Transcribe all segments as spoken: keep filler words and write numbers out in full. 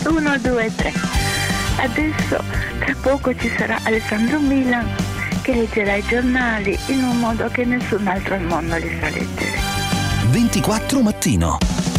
uno, due, tre. Adesso tra poco ci sarà Alessandro Milan che leggerà i giornali in un modo che nessun altro al mondo li sa leggere. ventiquattro mattino.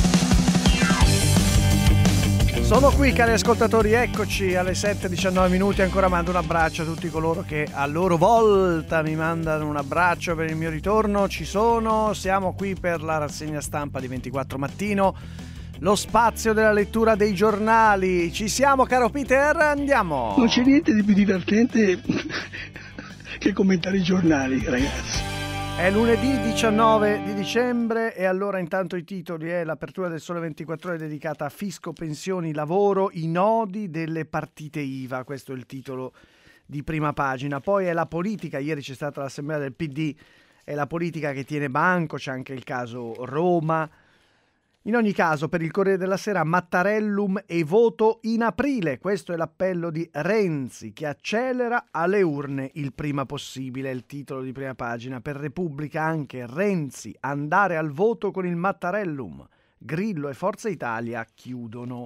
Sono qui, cari ascoltatori, eccoci alle sette e diciannove minuti. Ancora mando un abbraccio a tutti coloro che a loro volta mi mandano un abbraccio per il mio ritorno. Ci sono, siamo qui per la rassegna stampa di ventiquattro mattino, lo spazio della lettura dei giornali. Ci siamo, caro Peter, andiamo. Non c'è niente di più divertente che commentare i giornali, ragazzi. È lunedì diciannove di dicembre e allora intanto i titoli è l'apertura del Sole ventiquattro Ore dedicata a fisco, pensioni, lavoro, i nodi delle partite I V A. Questo è il titolo di prima pagina. Poi è la politica, ieri c'è stata l'assemblea del P D, è la politica che tiene banco, c'è anche il caso Roma. In ogni caso, per il Corriere della Sera, Mattarellum e voto in aprile. Questo è l'appello di Renzi, che accelera alle urne il prima possibile. È il titolo di prima pagina. Per Repubblica anche Renzi, andare al voto con il Mattarellum. Grillo e Forza Italia chiudono.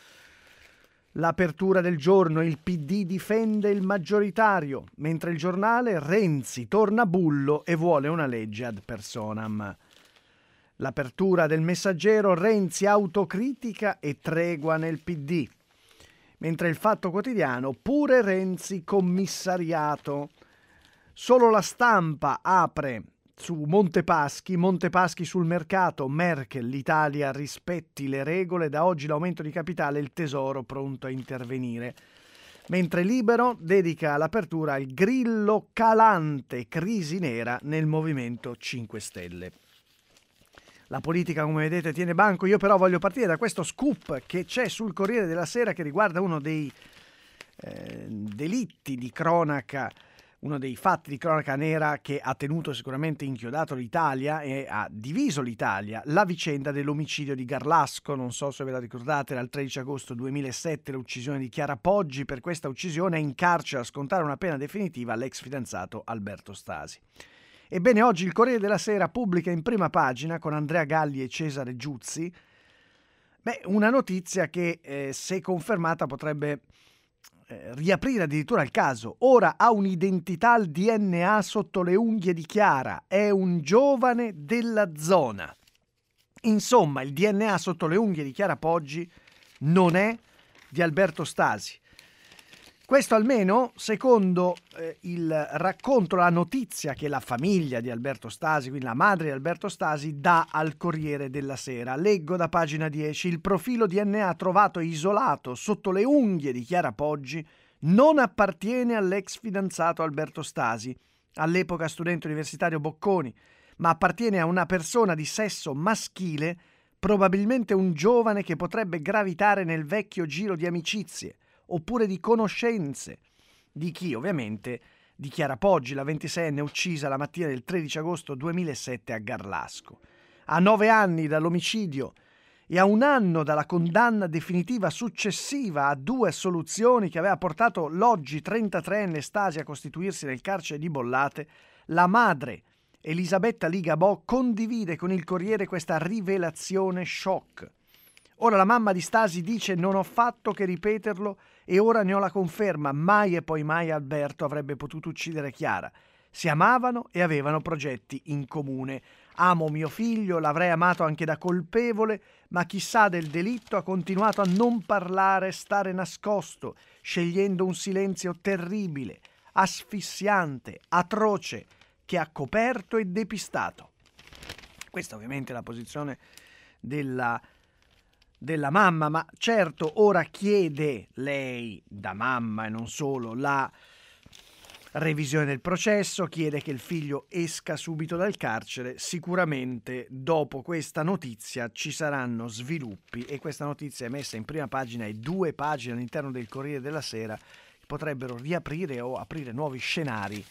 L'apertura del giorno, il P D difende il maggioritario, mentre il Giornale, Renzi torna bullo e vuole una legge ad personam. L'apertura del Messaggero, Renzi autocritica e tregua nel P D. Mentre il Fatto Quotidiano, pure Renzi commissariato. Solo La Stampa apre su Montepaschi, Montepaschi sul mercato, Merkel, l'Italia rispetti le regole, da oggi l'aumento di capitale, il Tesoro pronto a intervenire. Mentre Libero dedica l'apertura al Grillo calante, crisi nera nel Movimento cinque Stelle. La politica, come vedete, tiene banco. Io però voglio partire da questo scoop che c'è sul Corriere della Sera che riguarda uno dei eh, delitti di cronaca, uno dei fatti di cronaca nera che ha tenuto sicuramente inchiodato l'Italia e ha diviso l'Italia, la vicenda dell'omicidio di Garlasco. Non so se ve la ricordate, era il tredici agosto duemilasette, l'uccisione di Chiara Poggi. Per questa uccisione è in carcere a scontare una pena definitiva l'ex fidanzato Alberto Stasi. Ebbene, oggi il Corriere della Sera pubblica in prima pagina, con Andrea Galli e Cesare Giuzzi, beh, una notizia che, eh, se confermata, potrebbe eh, riaprire addirittura il caso. Ora ha un'identità al D N A sotto le unghie di Chiara, è un giovane della zona. Insomma, il D N A sotto le unghie di Chiara Poggi non è di Alberto Stasi. Questo almeno secondo eh, il racconto, la notizia che la famiglia di Alberto Stasi, quindi la madre di Alberto Stasi, dà al Corriere della Sera. Leggo da pagina dieci: il profilo D N A trovato isolato sotto le unghie di Chiara Poggi non appartiene all'ex fidanzato Alberto Stasi, all'epoca studente universitario Bocconi, ma appartiene a una persona di sesso maschile, probabilmente un giovane che potrebbe gravitare nel vecchio giro di amicizie oppure di conoscenze di chi? Ovviamente di Chiara Poggi, la ventiseienne uccisa la mattina del tredici agosto duemilasette a Garlasco. A nove anni dall'omicidio e a un anno dalla condanna definitiva successiva a due assoluzioni che aveva portato l'oggi trentatreenne Stasi a costituirsi nel carcere di Bollate, la madre Elisabetta Ligabò condivide con il Corriere questa rivelazione shock. Ora la mamma di Stasi dice: non ho fatto che ripeterlo e ora ne ho la conferma, mai e poi mai Alberto avrebbe potuto uccidere Chiara. Si amavano e avevano progetti in comune. Amo mio figlio, l'avrei amato anche da colpevole, ma chi sa del delitto ha continuato a non parlare, stare nascosto, scegliendo un silenzio terribile, asfissiante, atroce, che ha coperto e depistato. Questa ovviamente è la posizione della della mamma, ma certo ora chiede lei, da mamma e non solo, la revisione del processo, chiede che il figlio esca subito dal carcere. Sicuramente dopo questa notizia ci saranno sviluppi e questa notizia è messa in prima pagina e due pagine all'interno del Corriere della Sera che potrebbero riaprire o aprire nuovi scenari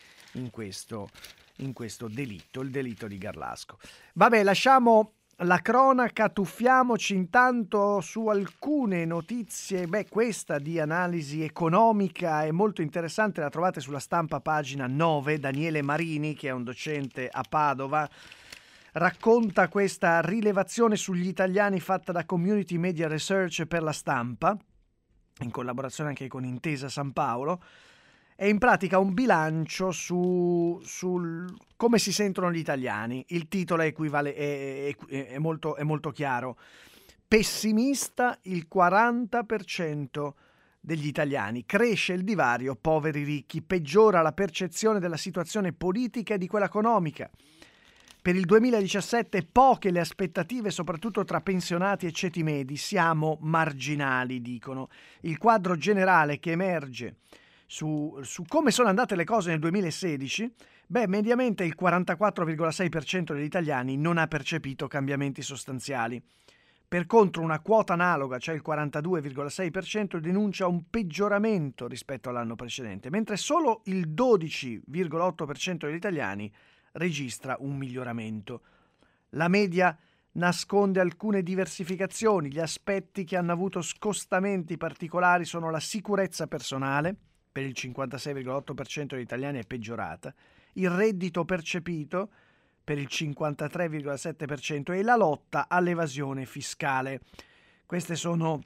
in questo, in questo delitto, il delitto di Garlasco. Vabbè, lasciamo la cronaca, tuffiamoci intanto su alcune notizie. Beh, questa di analisi economica è molto interessante, la trovate sulla Stampa pagina nove. Daniele Marini, che è un docente a Padova, racconta questa rilevazione sugli italiani fatta da Community Media Research per La Stampa, in collaborazione anche con Intesa San Paolo. È in pratica un bilancio su sul come si sentono gli italiani. Il titolo è, equivale, è, è, è, molto, è molto chiaro. Pessimista il quaranta per cento degli italiani. Cresce il divario poveri-ricchi. Peggiora la percezione della situazione politica e di quella economica. Per il duemiladiciassette poche le aspettative, soprattutto tra pensionati e ceti medi. Siamo marginali, dicono. Il quadro generale che emerge Su, su come sono andate le cose nel duemilasedici, beh, mediamente il quarantaquattro virgola sei per cento degli italiani non ha percepito cambiamenti sostanziali. Per contro, una quota analoga, cioè il quarantadue virgola sei per cento, denuncia un peggioramento rispetto all'anno precedente, mentre solo il dodici virgola otto per cento degli italiani registra un miglioramento. La media nasconde alcune diversificazioni. Gli aspetti che hanno avuto scostamenti particolari sono la sicurezza personale, per il cinquantasei virgola otto per cento degli italiani è peggiorata, il reddito percepito per il cinquantatré virgola sette per cento e la lotta all'evasione fiscale. Questi sono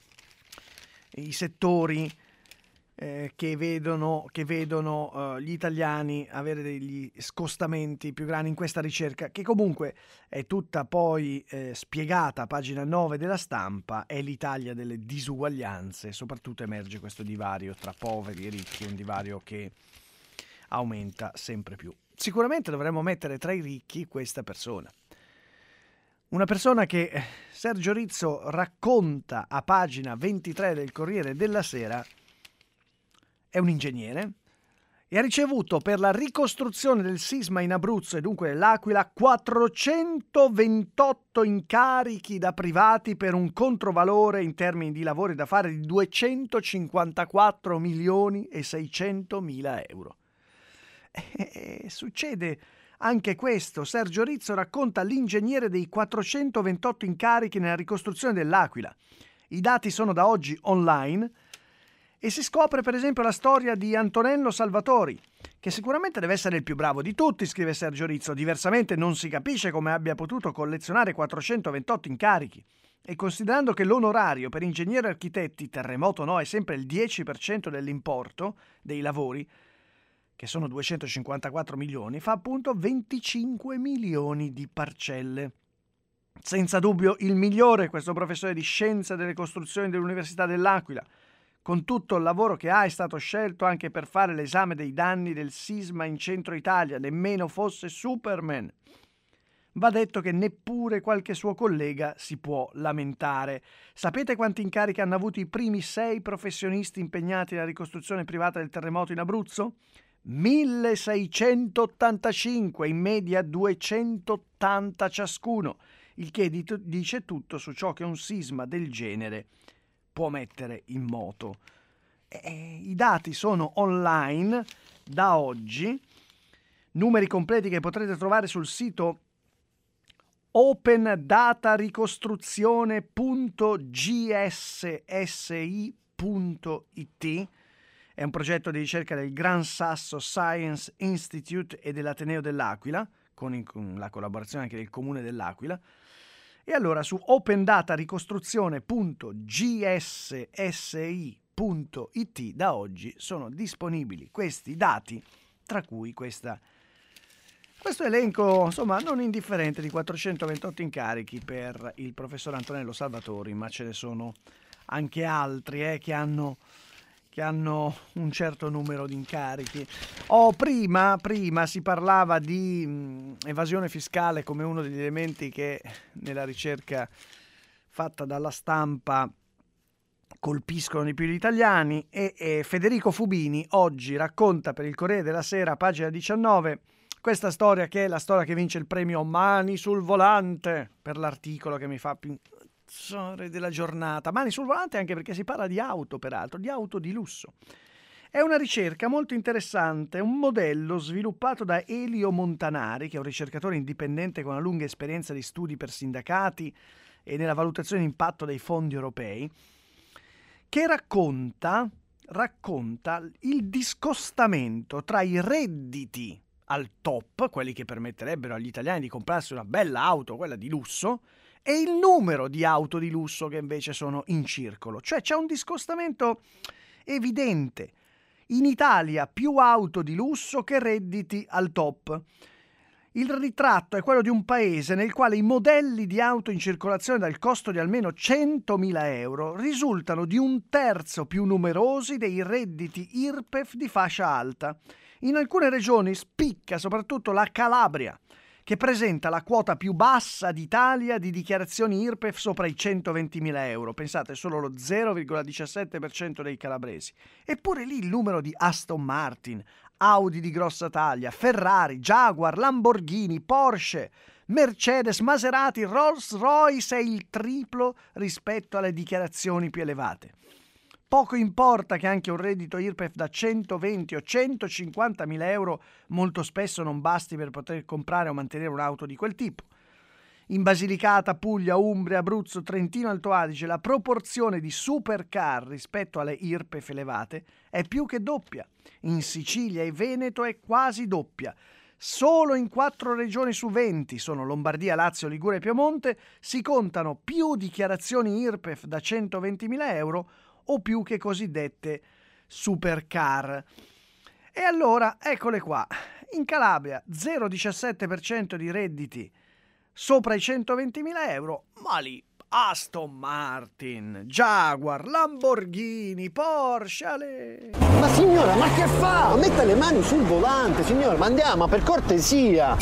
i settori eh, che vedono, che vedono eh, gli italiani avere degli scostamenti più grandi in questa ricerca, che comunque è tutta poi eh, spiegata a pagina nove della Stampa. È l'Italia delle disuguaglianze, soprattutto emerge questo divario tra poveri e ricchi, un divario che aumenta sempre più. Sicuramente dovremmo mettere tra i ricchi questa persona. Una persona che Sergio Rizzo racconta a pagina ventitré del Corriere della Sera. È un ingegnere e ha ricevuto per la ricostruzione del sisma in Abruzzo e dunque dell'Aquila quattrocentoventotto incarichi da privati per un controvalore in termini di lavori da fare di duecentocinquantaquattro milioni e seicentomila euro. E succede anche questo. Sergio Rizzo racconta l'ingegnere dei quattrocentoventotto incarichi nella ricostruzione dell'Aquila. I dati sono da oggi online. E si scopre per esempio la storia di Antonello Salvatori, che sicuramente deve essere il più bravo di tutti, scrive Sergio Rizzo, diversamente non si capisce come abbia potuto collezionare quattrocentoventotto incarichi. E considerando che l'onorario per ingegneri e architetti, terremoto no, è sempre il dieci per cento dell'importo dei lavori, che sono duecentocinquantaquattro milioni, fa appunto venticinque milioni di parcelle. Senza dubbio il migliore, questo professore di scienza delle costruzioni dell'Università dell'Aquila. Con tutto il lavoro che ha, è stato scelto anche per fare l'esame dei danni del sisma in centro Italia, nemmeno fosse Superman. Va detto che neppure qualche suo collega si può lamentare. Sapete quanti incarichi hanno avuto i primi sei professionisti impegnati nella ricostruzione privata del terremoto in Abruzzo? milleseicentottantacinque, in media duecentottanta ciascuno, il che dice tutto su ciò che un sisma del genere può mettere in moto. E i dati sono online da oggi, numeri completi che potrete trovare sul sito opendataricostruzione punto g s s i punto i t. È un progetto di ricerca del Gran Sasso Science Institute e dell'Ateneo dell'Aquila, con la collaborazione anche del Comune dell'Aquila. E allora su opendataricostruzione punto g s s i punto i t da oggi sono disponibili questi dati, tra cui questa, questo elenco insomma non indifferente di quattrocentoventotto incarichi per il professor Antonello Salvatori, ma ce ne sono anche altri eh, che hanno che hanno un certo numero di incarichi. Oh, prima, prima si parlava di mh, evasione fiscale come uno degli elementi che nella ricerca fatta dalla Stampa colpiscono di più gli italiani e, e Federico Fubini oggi racconta per il Corriere della Sera, pagina diciannove, questa storia che è la storia che vince il premio Mani sul volante per l'articolo che mi fa più della giornata. Mani sul volante anche perché si parla di auto, peraltro, di auto di lusso. È una ricerca molto interessante, un modello sviluppato da Elio Montanari, che è un ricercatore indipendente con una lunga esperienza di studi per sindacati e nella valutazione di impatto dei fondi europei, che racconta, racconta il discostamento tra i redditi al top, quelli che permetterebbero agli italiani di comprarsi una bella auto, quella di lusso, e il numero di auto di lusso che invece sono in circolo. Cioè c'è un discostamento evidente. In Italia più auto di lusso che redditi al top. Il ritratto è quello di un paese nel quale i modelli di auto in circolazione dal costo di almeno centomila euro risultano di un terzo più numerosi dei redditi I R P E F di fascia alta. In alcune regioni spicca soprattutto la Calabria, che presenta la quota più bassa d'Italia di dichiarazioni I R P E F sopra i centoventimila euro. Pensate, solo lo zero virgola diciassette per cento dei calabresi. Eppure lì il numero di Aston Martin, Audi di grossa taglia, Ferrari, Jaguar, Lamborghini, Porsche, Mercedes, Maserati, Rolls-Royce è il triplo rispetto alle dichiarazioni più elevate. Poco importa che anche un reddito I R P E F da centoventi o centocinquantamila euro molto spesso non basti per poter comprare o mantenere un'auto di quel tipo. In Basilicata, Puglia, Umbria, Abruzzo, Trentino, Alto Adige la proporzione di supercar rispetto alle I R P E F elevate è più che doppia. In Sicilia e Veneto è quasi doppia. Solo in quattro regioni su venti, sono Lombardia, Lazio, Liguria e Piemonte, si contano più dichiarazioni I R P E F da centoventimila euro o più che cosiddette supercar. E allora, eccole qua. In Calabria zero virgola diciassette per cento di redditi sopra i centoventimila euro, ma lì Aston Martin, Jaguar, Lamborghini, Porsche, ale... Ma signora, ma che fa? Metta le mani sul volante, signora, ma andiamo, per cortesia.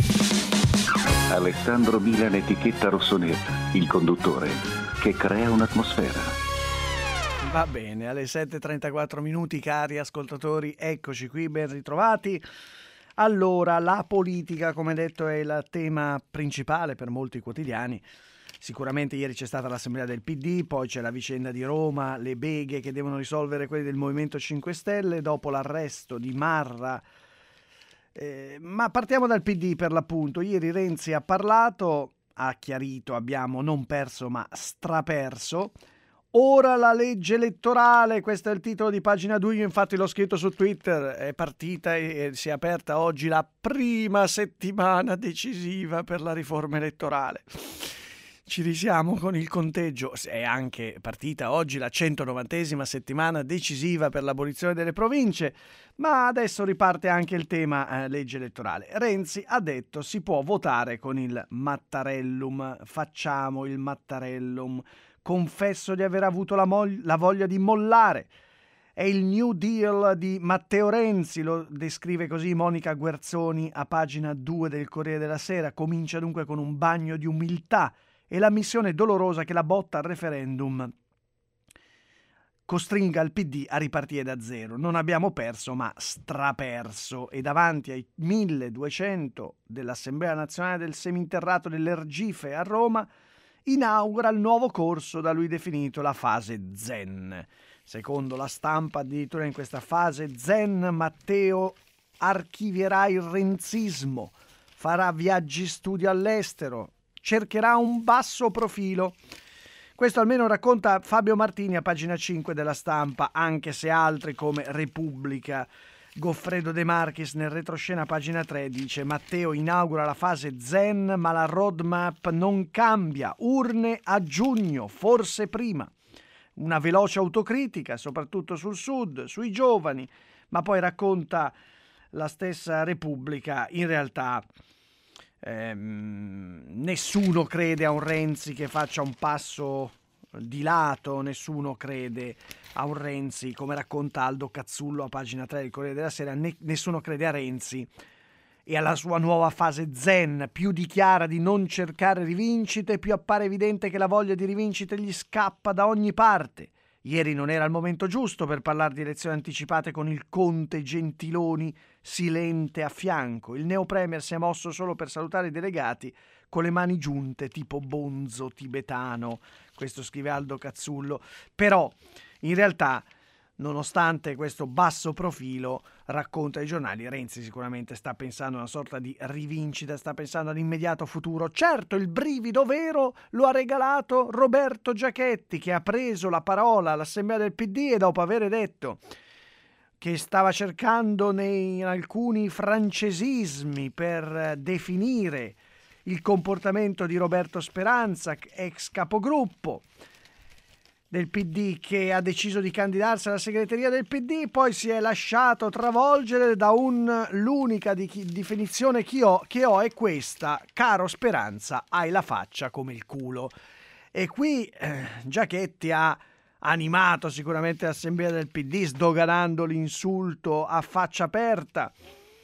Alessandro Milan, etichetta rossonera, il conduttore che crea un'atmosfera. Va bene, alle sette e trentaquattro minuti, cari ascoltatori, eccoci qui, ben ritrovati. Allora, la politica, come detto, è il tema principale per molti quotidiani. Sicuramente ieri c'è stata l'assemblea del P D, poi c'è la vicenda di Roma, le beghe che devono risolvere quelli del Movimento cinque Stelle dopo l'arresto di Marra. Eh, ma partiamo dal P D per l'appunto. Ieri Renzi ha parlato, ha chiarito, abbiamo non perso ma straperso. Ora la legge elettorale, questo è il titolo di pagina due, io infatti l'ho scritto su Twitter, è partita e si è aperta oggi la prima settimana decisiva per la riforma elettorale. Ci risiamo con il conteggio, è anche partita oggi la centonovantesima settimana decisiva per l'abolizione delle province, ma adesso riparte anche il tema eh, legge elettorale. Renzi ha detto si può votare con il Mattarellum, facciamo il Mattarellum. Confesso di aver avuto la, mo- la voglia di mollare. È il New Deal di Matteo Renzi, lo descrive così Monica Guerzoni a pagina due del Corriere della Sera. Comincia dunque con un bagno di umiltà e la missione dolorosa che la botta al referendum costringa il P D a ripartire da zero. Non abbiamo perso, ma straperso. E davanti ai milleduecento dell'Assemblea Nazionale del Seminterrato dell'Ergife a Roma inaugura il nuovo corso da lui definito la fase zen. Secondo la Stampa, addirittura in questa fase zen Matteo archivierà il renzismo, farà viaggi studio all'estero, cercherà un basso profilo. Questo almeno racconta Fabio Martini a pagina cinque della Stampa, anche se altri come Repubblica, Goffredo De Marchis nel retroscena pagina tre dice Matteo inaugura la fase zen ma la roadmap non cambia, urne a giugno, forse prima. Una veloce autocritica soprattutto sul sud, sui giovani, ma poi racconta la stessa Repubblica, in realtà ehm, nessuno crede a un Renzi che faccia un passo di lato, nessuno crede a un Renzi, come racconta Aldo Cazzullo a pagina tre del Corriere della Sera, ne- nessuno crede a Renzi e alla sua nuova fase zen. Più dichiara di non cercare rivincite, più appare evidente che la voglia di rivincite gli scappa da ogni parte. Ieri non era il momento giusto per parlare di elezioni anticipate con il conte Gentiloni silente a fianco. Il neopremier si è mosso solo per salutare i delegati con le mani giunte tipo bonzo tibetano. Questo scrive Aldo Cazzullo. Però in realtà, nonostante questo basso profilo, racconta ai giornali, Renzi sicuramente sta pensando a una sorta di rivincita, sta pensando all'immediato futuro. Certo, il brivido vero lo ha regalato Roberto Giachetti, che ha preso la parola all'assemblea del P D e dopo aver detto che stava cercando nei, in alcuni francesismi per definire il comportamento di Roberto Speranza, ex capogruppo del P D, che ha deciso di candidarsi alla segreteria del P D, poi si è lasciato travolgere da un l'unica di chi, definizione che ho, che ho è questa: caro Speranza, hai la faccia come il culo. E qui eh, Giachetti ha animato sicuramente l'assemblea del P D, sdoganando l'insulto a faccia aperta.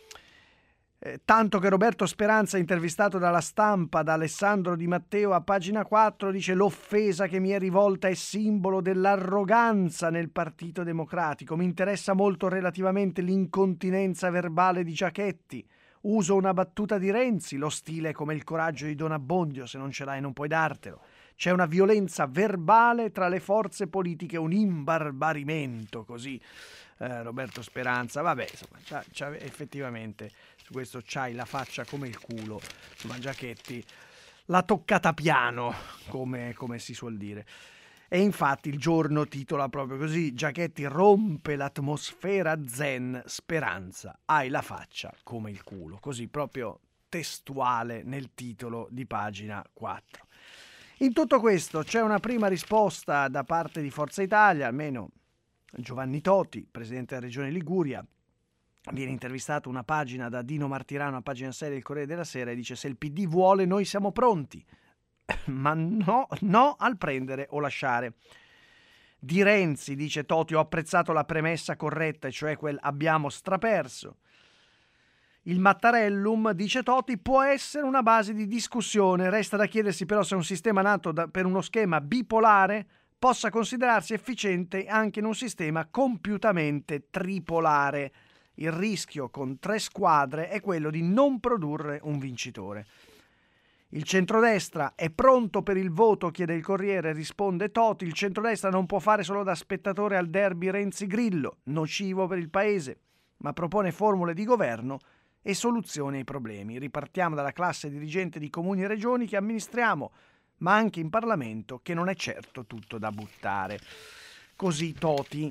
Eh, tanto che Roberto Speranza, intervistato dalla Stampa da Alessandro Di Matteo a pagina quattro, dice: l'offesa che mi è rivolta è simbolo dell'arroganza nel Partito Democratico. Mi interessa molto relativamente l'incontinenza verbale di Giachetti. Uso una battuta di Renzi: lo stile è come il coraggio di Don Abbondio, se non ce l'hai non puoi dartelo. C'è una violenza verbale tra le forze politiche, un imbarbarimento, così eh, Roberto Speranza. Vabbè, insomma, c'ha, c'ha, effettivamente su questo c'hai la faccia come il culo. Insomma, Giachetti l'ha toccata piano, come, come si suol dire. E infatti il Giorno titola proprio così: Giachetti rompe l'atmosfera zen, Speranza, hai la faccia come il culo. Così proprio testuale nel titolo di pagina quattro. In tutto questo c'è una prima risposta da parte di Forza Italia, almeno Giovanni Toti, presidente della Regione Liguria. Viene intervistato una pagina da Dino Martirano, a pagina sei del Corriere della Sera, e dice: se il P D vuole noi siamo pronti, ma no, no al prendere o lasciare. Di Renzi, dice Toti, ho apprezzato la premessa corretta, cioè quel abbiamo straperso. Il Mattarellum, dice Toti, può essere una base di discussione. Resta da chiedersi però se un sistema nato da, per uno schema bipolare possa considerarsi efficiente anche in un sistema compiutamente tripolare. Il rischio con tre squadre è quello di non produrre un vincitore. Il centrodestra è pronto per il voto, chiede il Corriere, risponde Toti. Il centrodestra non può fare solo da spettatore al derby Renzi-Grillo, nocivo per il paese, ma propone formule di governo e soluzioni ai problemi. Ripartiamo dalla classe dirigente di comuni e regioni che amministriamo, ma anche in Parlamento, che non è certo tutto da buttare. Così Toti.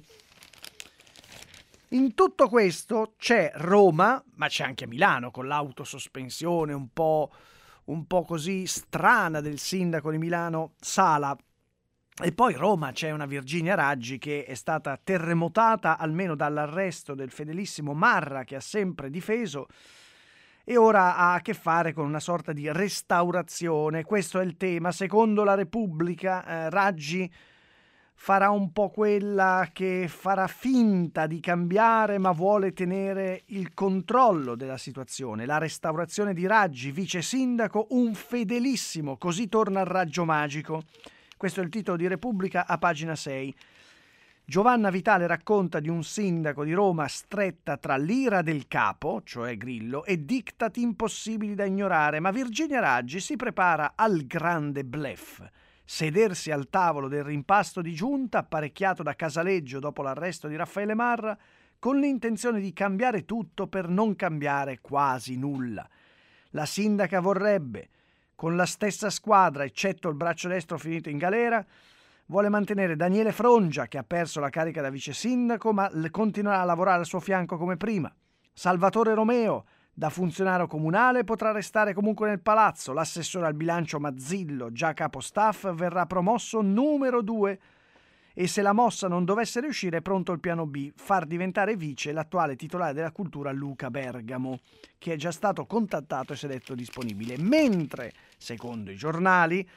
In tutto questo c'è Roma, ma c'è anche Milano, con l'autosospensione un po', un po' così strana del sindaco di Milano Sala. E poi Roma c'è una Virginia Raggi che è stata terremotata almeno dall'arresto del fedelissimo Marra, che ha sempre difeso, e ora ha a che fare con una sorta di restaurazione. Questo è il tema. Secondo la Repubblica, eh, Raggi farà un po' quella che farà finta di cambiare, ma vuole tenere il controllo della situazione. La restaurazione di Raggi, vice sindaco, un fedelissimo, così torna al raggio magico. Questo è il titolo di Repubblica a pagina sei. Giovanna Vitale racconta di un sindaco di Roma stretta tra l'ira del capo, cioè Grillo, e diktat impossibili da ignorare, ma Virginia Raggi si prepara al grande bluff. Sedersi al tavolo del rimpasto di giunta apparecchiato da Casaleggio dopo l'arresto di Raffaele Marra, con l'intenzione di cambiare tutto per non cambiare quasi nulla. La sindaca vorrebbe, con la stessa squadra, eccetto il braccio destro finito in galera, vuole mantenere Daniele Frongia, che ha perso la carica da vice sindaco, ma continuerà a lavorare al suo fianco come prima. Salvatore Romeo, da funzionario comunale, potrà restare comunque nel palazzo. L'assessore al bilancio Mazzillo, già capo staff, verrà promosso numero due. E se la mossa non dovesse riuscire, è pronto il piano B, far diventare vice l'attuale titolare della cultura Luca Bergamo, che è già stato contattato e si è detto disponibile. Mentre, secondo i giornali,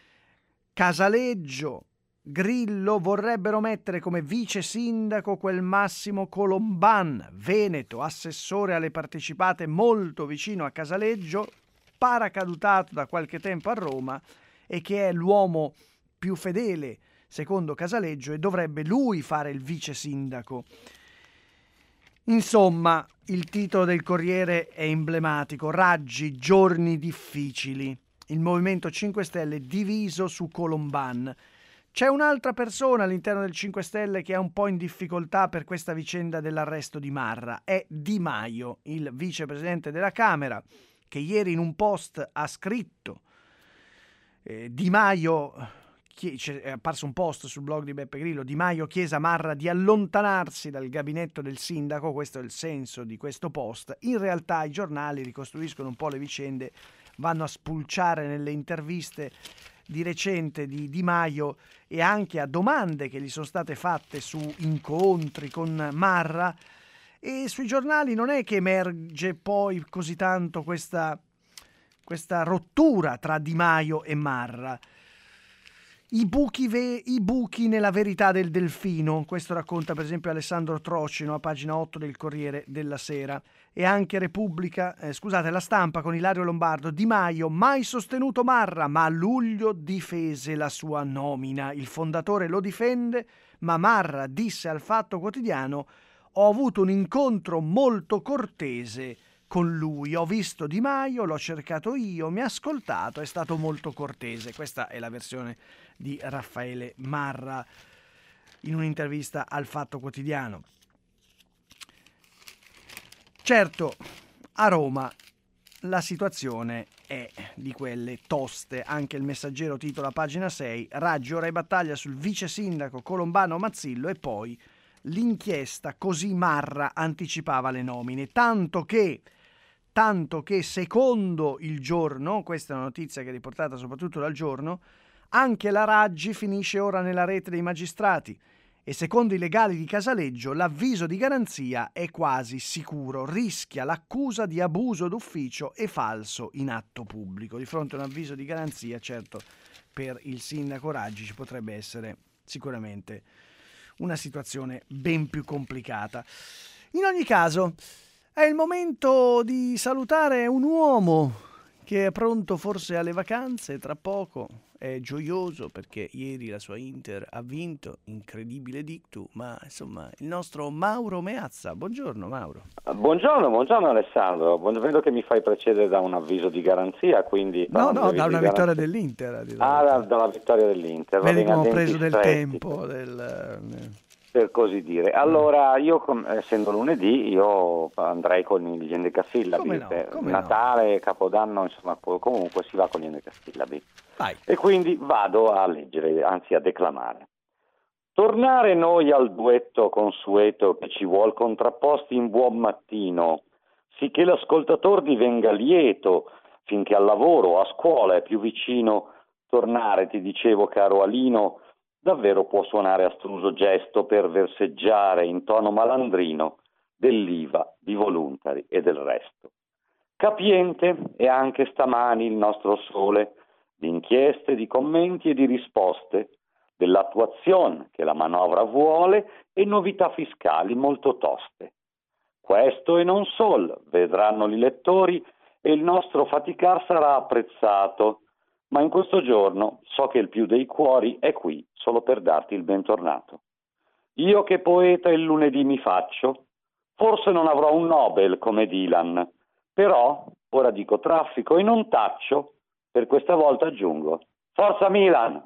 Casaleggio, Grillo vorrebbero mettere come vice sindaco quel Massimo Colomban, veneto, assessore alle partecipate molto vicino a Casaleggio, paracadutato da qualche tempo a Roma e che è l'uomo più fedele secondo Casaleggio, e dovrebbe lui fare il vice sindaco. Insomma, il titolo del Corriere è emblematico: Raggi, giorni difficili. Il Movimento cinque Stelle diviso su Colomban. C'è un'altra persona all'interno del cinque Stelle che è un po' in difficoltà per questa vicenda dell'arresto di Marra. È Di Maio, il vicepresidente della Camera, che ieri in un post ha scritto eh, Di Maio è apparso un post sul blog di Beppe Grillo, Di Maio chiese a Marra di allontanarsi dal gabinetto del sindaco, questo è il senso di questo post. In realtà i giornali ricostruiscono un po' le vicende, vanno a spulciare nelle interviste di recente di Di Maio e anche a domande che gli sono state fatte su incontri con Marra, e sui giornali non è che emerge poi così tanto questa, questa rottura tra Di Maio e Marra. I buchi, ve- I buchi nella verità del delfino, questo racconta per esempio Alessandro Trocino a pagina otto del Corriere della Sera, e anche Repubblica, eh, scusate, La Stampa con Ilario Lombardo. Di Maio mai sostenuto Marra, ma a luglio difese la sua nomina. Il fondatore lo difende, ma Marra disse al Fatto Quotidiano: ho avuto un incontro molto cortese con lui, ho visto Di Maio, l'ho cercato io, mi ha ascoltato, è stato molto cortese. Questa è la versione di Raffaele Marra in un'intervista al Fatto Quotidiano. Certo, a Roma la situazione è di quelle toste. Anche il Messaggero titola a pagina sei: Raggi ora in battaglia sul vice sindaco Colombano Mazzillo, e poi l'inchiesta così Marra anticipava le nomine, tanto che tanto che secondo Il Giorno, questa è una notizia che è riportata soprattutto dal Giorno, anche la Raggi finisce ora nella rete dei magistrati, e secondo i legali di Casaleggio l'avviso di garanzia è quasi sicuro, rischia l'accusa di abuso d'ufficio e falso in atto pubblico. Di fronte a un avviso di garanzia, certo, per il sindaco Raggi ci potrebbe essere sicuramente una situazione ben più complicata. In ogni caso, è il momento di salutare un uomo che è pronto forse alle vacanze tra poco. È gioioso perché ieri la sua Inter ha vinto, incredibile dictu, ma insomma il nostro Mauro Meazza. Buongiorno Mauro. Buongiorno, buongiorno Alessandro. Vedo che mi fai precedere da un avviso di garanzia, quindi... No, no, da una vittoria garanzia. dell'Inter. Ah, da, dalla vittoria dell'Inter. Vedi come ho preso stretti, del tempo. Del... Per così dire. Allora, io essendo lunedì, io andrei con gli endecasillabi. Come no, come Natale, no. Capodanno, insomma, comunque si va con gli endecasillabi. Vai. E quindi vado a leggere, anzi a declamare. Tornare noi al duetto consueto che ci vuol contrapposti in buon mattino, sicché l'ascoltator divenga lieto, finché al lavoro, a scuola è più vicino. Tornare, ti dicevo, caro Alino, davvero può suonare astruso gesto per verseggiare in tono malandrino dell'I V A, di voluntari e del resto. Capiente è anche stamani il nostro sole, di inchieste, di commenti e di risposte, dell'attuazione che la manovra vuole e novità fiscali molto toste. Questo e non sol, vedranno i lettori, e il nostro faticar sarà apprezzato, ma in questo giorno so che il più dei cuori è qui solo per darti il bentornato. Io che poeta il lunedì mi faccio, forse non avrò un Nobel come Dylan, però ora dico traffico e non taccio, per questa volta aggiungo Forza Milan!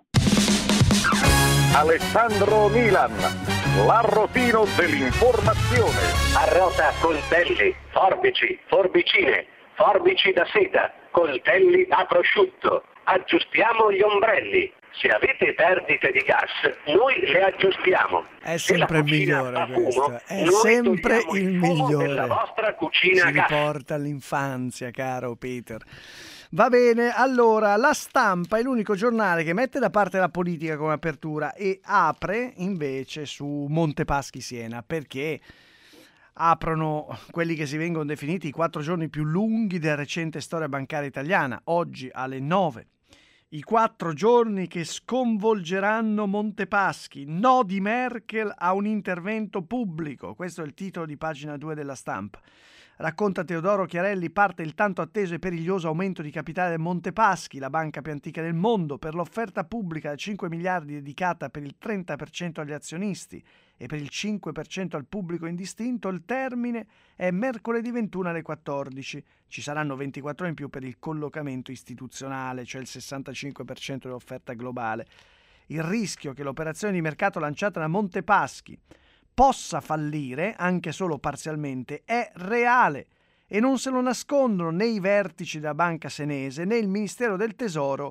Alessandro Milan, l'arrotino dell'informazione. Arrota coltelli, forbici, forbicine, forbici da seta, coltelli a prosciutto. Aggiustiamo gli ombrelli. Se avete perdite di gas, noi le aggiustiamo. È sempre il migliore questo, è sempre il migliore. Della vostra cucina si riporta all'infanzia, caro Peter. Va bene, allora La Stampa è l'unico giornale che mette da parte la politica come apertura e apre invece su Montepaschi Siena, perché aprono quelli che si vengono definiti i quattro giorni più lunghi della recente storia bancaria italiana, oggi alle nove. I quattro giorni che sconvolgeranno Montepaschi, no di Merkel a un intervento pubblico. Questo è il titolo di pagina due della Stampa. Racconta Teodoro Chiarelli, parte il tanto atteso e periglioso aumento di capitale del Montepaschi, la banca più antica del mondo, per l'offerta pubblica da cinque miliardi dedicata per il trenta per cento agli azionisti e per il cinque per cento al pubblico indistinto. Il termine è mercoledì ventuno alle quattordici. Ci saranno ventiquattro ore in più per il collocamento istituzionale, cioè il sessantacinque per cento dell'offerta globale. Il rischio che l'operazione di mercato lanciata da Montepaschi possa fallire, anche solo parzialmente, è reale e non se lo nascondono né i vertici della banca senese né il Ministero del Tesoro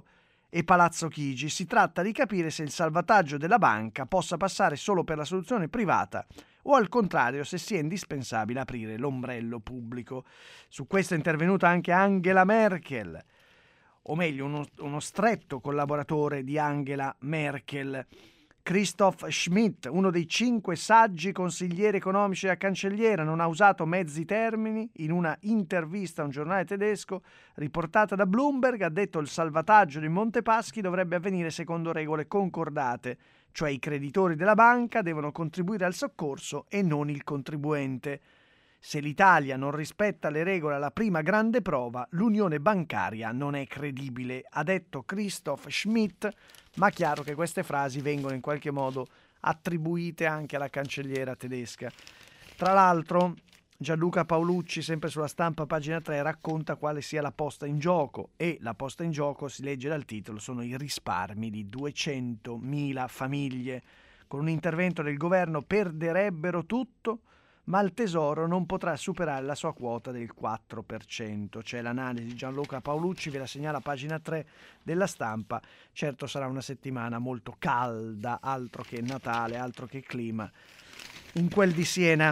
e Palazzo Chigi. Si tratta di capire se il salvataggio della banca possa passare solo per la soluzione privata o al contrario se sia indispensabile aprire l'ombrello pubblico. Su questo è intervenuta anche Angela Merkel, o meglio uno, uno stretto collaboratore di Angela Merkel, Christoph Schmidt, uno dei cinque saggi consiglieri economici della cancelliera. Non ha usato mezzi termini. In una intervista a un giornale tedesco riportata da Bloomberg ha detto: il salvataggio di Montepaschi dovrebbe avvenire secondo regole concordate, cioè i creditori della banca devono contribuire al soccorso e non il contribuente. Se l'Italia non rispetta le regole alla prima grande prova, l'unione bancaria non è credibile, ha detto Christoph Schmidt, ma chiaro che queste frasi vengono in qualche modo attribuite anche alla cancelliera tedesca. Tra l'altro, Gianluca Paolucci, sempre sulla Stampa, pagina tre, racconta quale sia la posta in gioco, e la posta in gioco, si legge dal titolo, sono i risparmi di duecentomila famiglie. Con un intervento del governo perderebbero tutto, ma il Tesoro non potrà superare la sua quota del quattro per cento. C'è l'analisi di Gianluca Paolucci, ve la segnala a pagina tre della Stampa. Certo sarà una settimana molto calda, altro che Natale, altro che clima, in quel di Siena.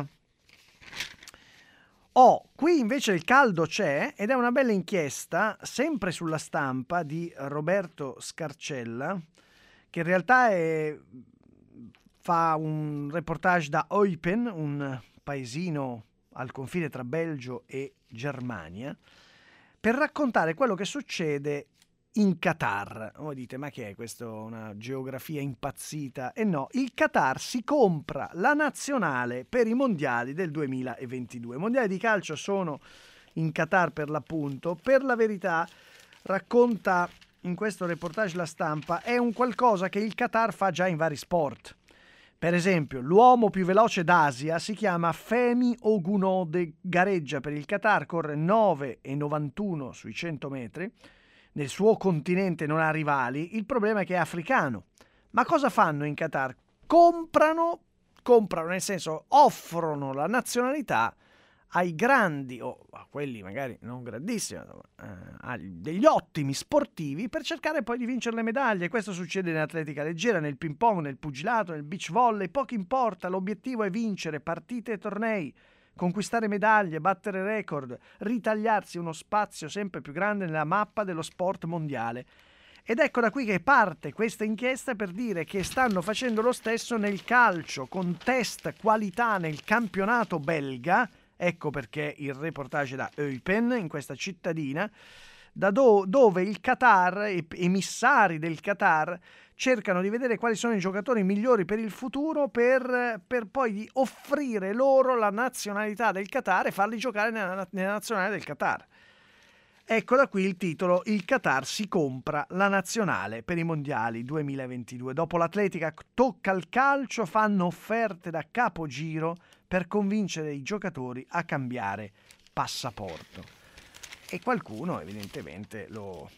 Oh, qui invece il caldo c'è, ed è una bella inchiesta, sempre sulla Stampa, di Roberto Scarcella, che in realtà è, fa un reportage da Eupen, un paesino al confine tra Belgio e Germania, per raccontare quello che succede in Qatar. Voi dite, ma che è questo, una geografia impazzita? E no, il Qatar si compra la nazionale per i mondiali del duemilaventidue. I mondiali di calcio sono in Qatar per l'appunto. Per la verità, racconta in questo reportage La Stampa, è un qualcosa che il Qatar fa già in vari sport. Per esempio, l'uomo più veloce d'Asia si chiama Femi Ogunode, gareggia per il Qatar, corre nove virgola novantuno sui cento metri, nel suo continente non ha rivali, il problema è che è africano. Ma cosa fanno in Qatar? Comprano, comprano nel senso offrono la nazionalità ai grandi, o a quelli magari non grandissimi, eh, degli ottimi sportivi, per cercare poi di vincere le medaglie. Questo succede in atletica leggera, nel ping pong, nel pugilato, nel beach volley, poco importa, l'obiettivo è vincere partite e tornei, conquistare medaglie, battere record, ritagliarsi uno spazio sempre più grande nella mappa dello sport mondiale. Ed ecco da qui che parte questa inchiesta per dire che stanno facendo lo stesso nel calcio, con test qualità nel campionato belga. Ecco perché il reportage da Eupen, in questa cittadina, da do, dove il Qatar, i emissari del Qatar, cercano di vedere quali sono i giocatori migliori per il futuro per, per poi offrire loro la nazionalità del Qatar e farli giocare nella, nella nazionale del Qatar. Ecco da qui il titolo: il Qatar si compra la nazionale per i mondiali duemilaventidue. Dopo l'atletica tocca il calcio, fanno offerte da capogiro per convincere i giocatori a cambiare passaporto. E qualcuno evidentemente lo,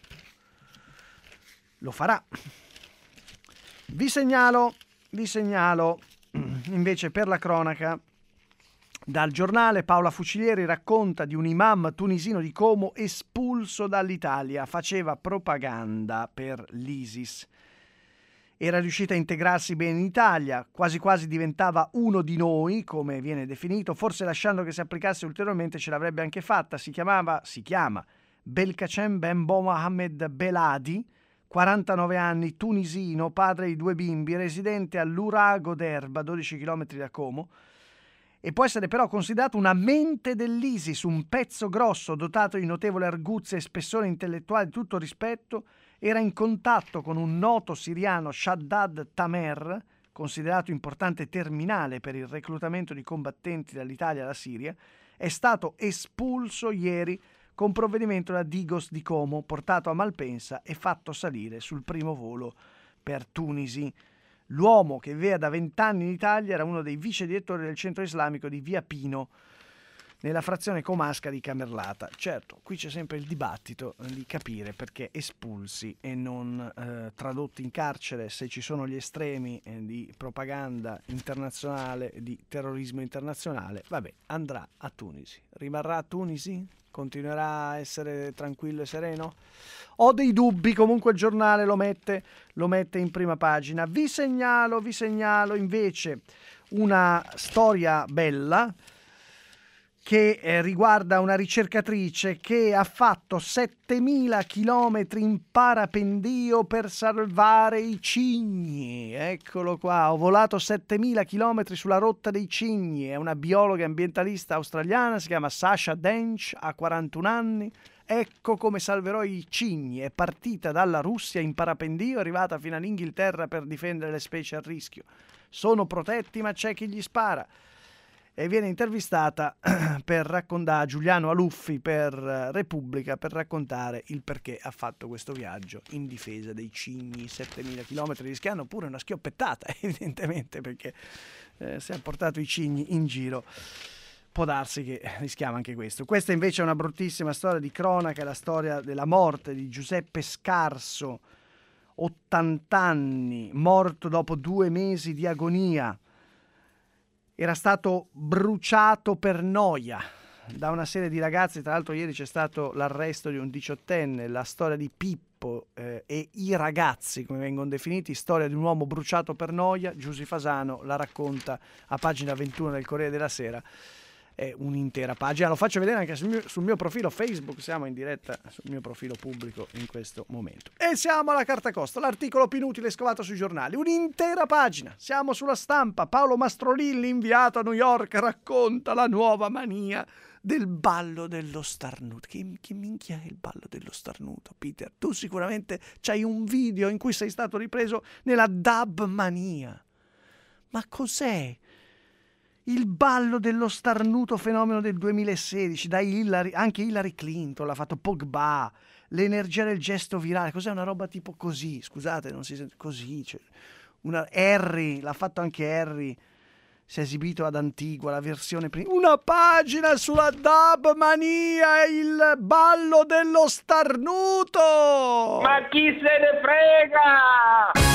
lo farà. Vi segnalo, vi segnalo invece per la cronaca, dal giornale Paola Fucilieri racconta di un imam tunisino di Como espulso dall'Italia, faceva propaganda per l'ISIS. Era riuscita a integrarsi bene in Italia, quasi quasi diventava uno di noi, come viene definito, forse lasciando che si applicasse ulteriormente ce l'avrebbe anche fatta. Si chiamava, si chiama Belkacem Ben Mohamed Beladi, quarantanove anni, tunisino, padre di due bimbi, residente all'Urago d'Erba, dodici chilometri da Como, e può essere però considerato una mente dell'ISIS, un pezzo grosso, dotato di notevole arguzia e spessore intellettuale di tutto rispetto. Era in contatto con un noto siriano, Shaddad Tamer, considerato importante terminale per il reclutamento di combattenti dall'Italia alla Siria. È stato espulso ieri con provvedimento da Digos di Como, portato a Malpensa e fatto salire sul primo volo per Tunisi. L'uomo, che viveva da vent'anni in Italia, era uno dei vice direttori del centro islamico di Via Pino, nella frazione comasca di Camerlata. Certo, qui c'è sempre il dibattito di capire perché espulsi e non eh, tradotti in carcere, se ci sono gli estremi eh, di propaganda internazionale, di terrorismo internazionale. Vabbè, andrà a Tunisi. Rimarrà a Tunisi? continuerà a essere tranquillo e sereno? Ho dei dubbi, comunque il giornale lo mette, lo mette in prima pagina. Vi segnalo, vi segnalo invece una storia bella che eh, riguarda una ricercatrice che ha fatto settemila chilometri in parapendio per salvare i cigni. Eccolo qua, ho volato settemila chilometri sulla rotta dei cigni. È una biologa ambientalista australiana, si chiama Sasha Dench, ha quarantuno anni. Ecco come salverò i cigni. È partita dalla Russia in parapendio, è arrivata fino all'Inghilterra per difendere le specie a rischio. Sono protetti, ma c'è chi gli spara. E viene intervistata per raccontare Giuliano Aluffi per Repubblica per raccontare il perché ha fatto questo viaggio in difesa dei cigni, settemila chilometri, rischiando pure una schioppettata evidentemente, perché eh, se ha portato i cigni in giro può darsi che rischiava anche questo. Questa invece è una bruttissima storia di cronaca, è la storia della morte di Giuseppe Scarso, ottanta anni, morto dopo due mesi di agonia. Era stato bruciato per noia da una serie di ragazzi. Tra l'altro ieri c'è stato l'arresto di un diciottenne, la storia di Pippo eh, e i ragazzi, come vengono definiti, storia di un uomo bruciato per noia. Giusy Fasano la racconta a pagina ventuno del Corriere della Sera. È un'intera pagina, lo faccio vedere anche sul mio, sul mio profilo Facebook, siamo in diretta sul mio profilo pubblico in questo momento. E siamo alla carta costa, l'articolo più inutile scovato sui giornali, un'intera pagina, siamo sulla Stampa. Paolo Mastrolilli, inviato a New York, racconta la nuova mania del ballo dello starnuto. Che, che minchia è il ballo dello starnuto, Peter? Tu sicuramente c'hai un video in cui sei stato ripreso nella dub mania. Ma cos'è? Il ballo dello starnuto, fenomeno del duemilasedici, dai Hillary, anche Hillary Clinton l'ha fatto, Pogba, l'energia del gesto virale. Cos'è? Una roba tipo così, scusate, non si sente così. Cioè, una, Harry, l'ha fatto anche Harry, si è esibito ad Antigua, la versione prima. Una pagina sulla dub mania, il ballo dello starnuto! Ma chi se ne frega!